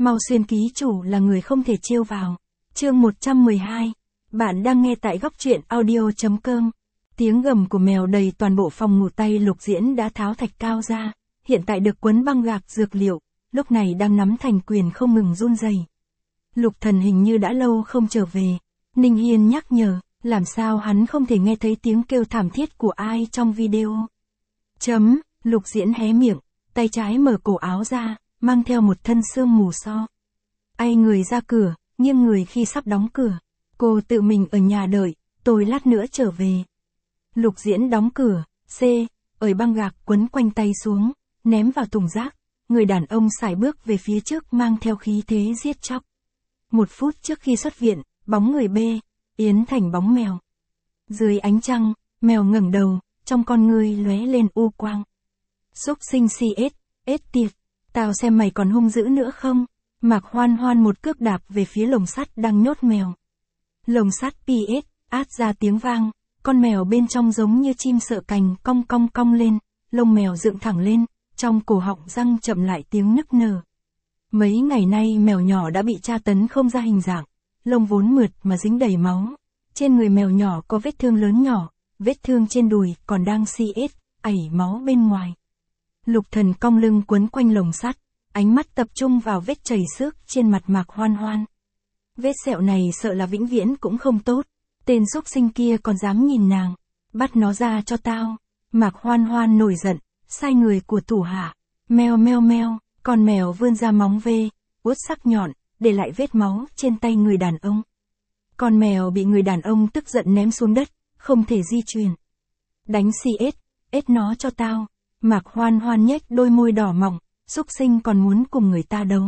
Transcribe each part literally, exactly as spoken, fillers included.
Mau xuyên ký chủ là người không thể trêu vào. Chương một trăm mười hai. Bạn đang nghe tại góc truyện audio chấm com. Tiếng gầm của mèo đầy toàn bộ phòng ngủ. Tay Lục Diễn đã tháo thạch cao ra, hiện tại được quấn băng gạc dược liệu, lúc này đang nắm thành quyền không ngừng run rẩy. Lục Thần hình như đã lâu không trở về. Ninh Hiên nhắc nhở, làm sao hắn không thể nghe thấy tiếng kêu thảm thiết của ai trong video. Chấm, Lục Diễn hé miệng, tay trái mở cổ áo ra, mang theo một thân sương mù so. Ai người ra cửa, nghiêng người khi sắp đóng cửa. Cô tự mình ở nhà đợi, tôi lát nữa trở về. Lục Diễn đóng cửa, C, ởi băng gạc quấn quanh tay xuống, ném vào thùng rác. Người đàn ông sải bước về phía trước mang theo khí thế giết chóc. Một phút trước khi xuất viện, bóng người B, Yến thành bóng mèo. Dưới ánh trăng, mèo ngẩng đầu, trong con ngươi lóe lên u quang. Xúc sinh xê ét, ết tiệt, tao xem mày còn hung dữ nữa không? Mạc Hoan Hoan một cước đạp về phía lồng sắt đang nhốt mèo. Lồng sắt pê ét, át ra tiếng vang, con mèo bên trong giống như chim sợ cành cong cong cong lên, lông mèo dựng thẳng lên, trong cổ họng răng chậm lại tiếng nức nở. Mấy ngày nay mèo nhỏ đã bị tra tấn không ra hình dạng, lông vốn mượt mà dính đầy máu. Trên người mèo nhỏ có vết thương lớn nhỏ, vết thương trên đùi còn đang xê ét, ảy máu bên ngoài. Lục Thần cong lưng quấn quanh lồng sắt, ánh mắt tập trung vào vết chảy xước trên mặt Mạc Hoan Hoan. Vết sẹo này sợ là vĩnh viễn cũng không tốt, tên xúc sinh kia còn dám nhìn nàng, bắt nó ra cho tao. Mạc Hoan Hoan nổi giận, sai người của thủ hạ, meo meo meo, con mèo vươn ra móng ve, uốt sắc nhọn, để lại vết máu trên tay người đàn ông. Con mèo bị người đàn ông tức giận ném xuống đất, không thể di chuyển. Đánh xê ét, ết nó cho tao. Mạc Hoan Hoan nhếch đôi môi đỏ mọng, xúc sinh còn muốn cùng người ta đấu.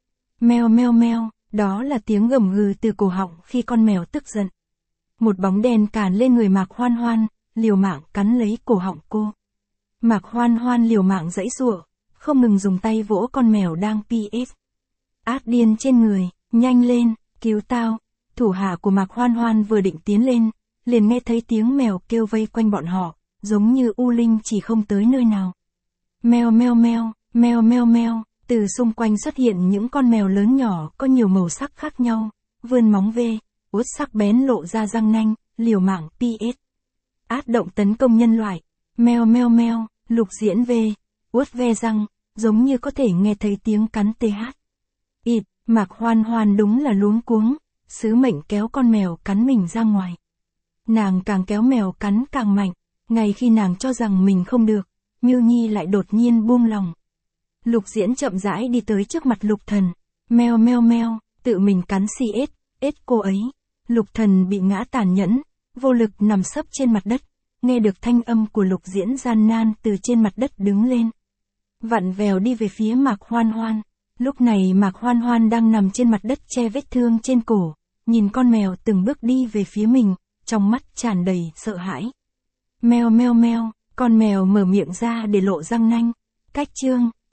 Meo meo meo, đó là tiếng gầm gừ từ cổ họng khi con mèo tức giận. Một bóng đen càn lên người Mạc Hoan Hoan, liều mạng cắn lấy cổ họng cô. Mạc Hoan Hoan liều mạng giãy giụa, không ngừng dùng tay vỗ con mèo đang pê ét. Át điên trên người, nhanh lên, cứu tao. Thủ hạ của Mạc Hoan Hoan vừa định tiến lên, liền nghe thấy tiếng mèo kêu vây quanh bọn họ, giống như u linh chỉ không tới nơi nào. Meo meo meo, meo meo meo, từ xung quanh xuất hiện những con mèo lớn nhỏ có nhiều màu sắc khác nhau, vươn móng ve, uốt sắc bén lộ ra răng nanh, liều mạng pê ét. Át động tấn công nhân loại. Meo meo meo, Lục Diễn ve, uốt ve răng, giống như có thể nghe thấy tiếng cắn th. Ịt, Mạc Hoan Hoan đúng là luống cuống, sứ mệnh kéo con mèo cắn mình ra ngoài. Nàng càng kéo mèo cắn càng mạnh, ngay khi nàng cho rằng mình không được, Miêu Nhi lại đột nhiên buông lòng. Lục Diễn chậm rãi đi tới trước mặt Lục Thần, meo meo meo, tự mình cắn xê ét, ết cô ấy. Lục Thần bị ngã tàn nhẫn, vô lực nằm sấp trên mặt đất, nghe được thanh âm của Lục Diễn gian nan từ trên mặt đất đứng lên. Vặn vèo đi về phía Mạc Hoan Hoan. Lúc này Mạc Hoan Hoan đang nằm trên mặt đất che vết thương trên cổ, nhìn con mèo từng bước đi về phía mình, trong mắt tràn đầy sợ hãi. Meo meo meo, con mèo mở miệng ra để lộ răng nanh. Cách chương,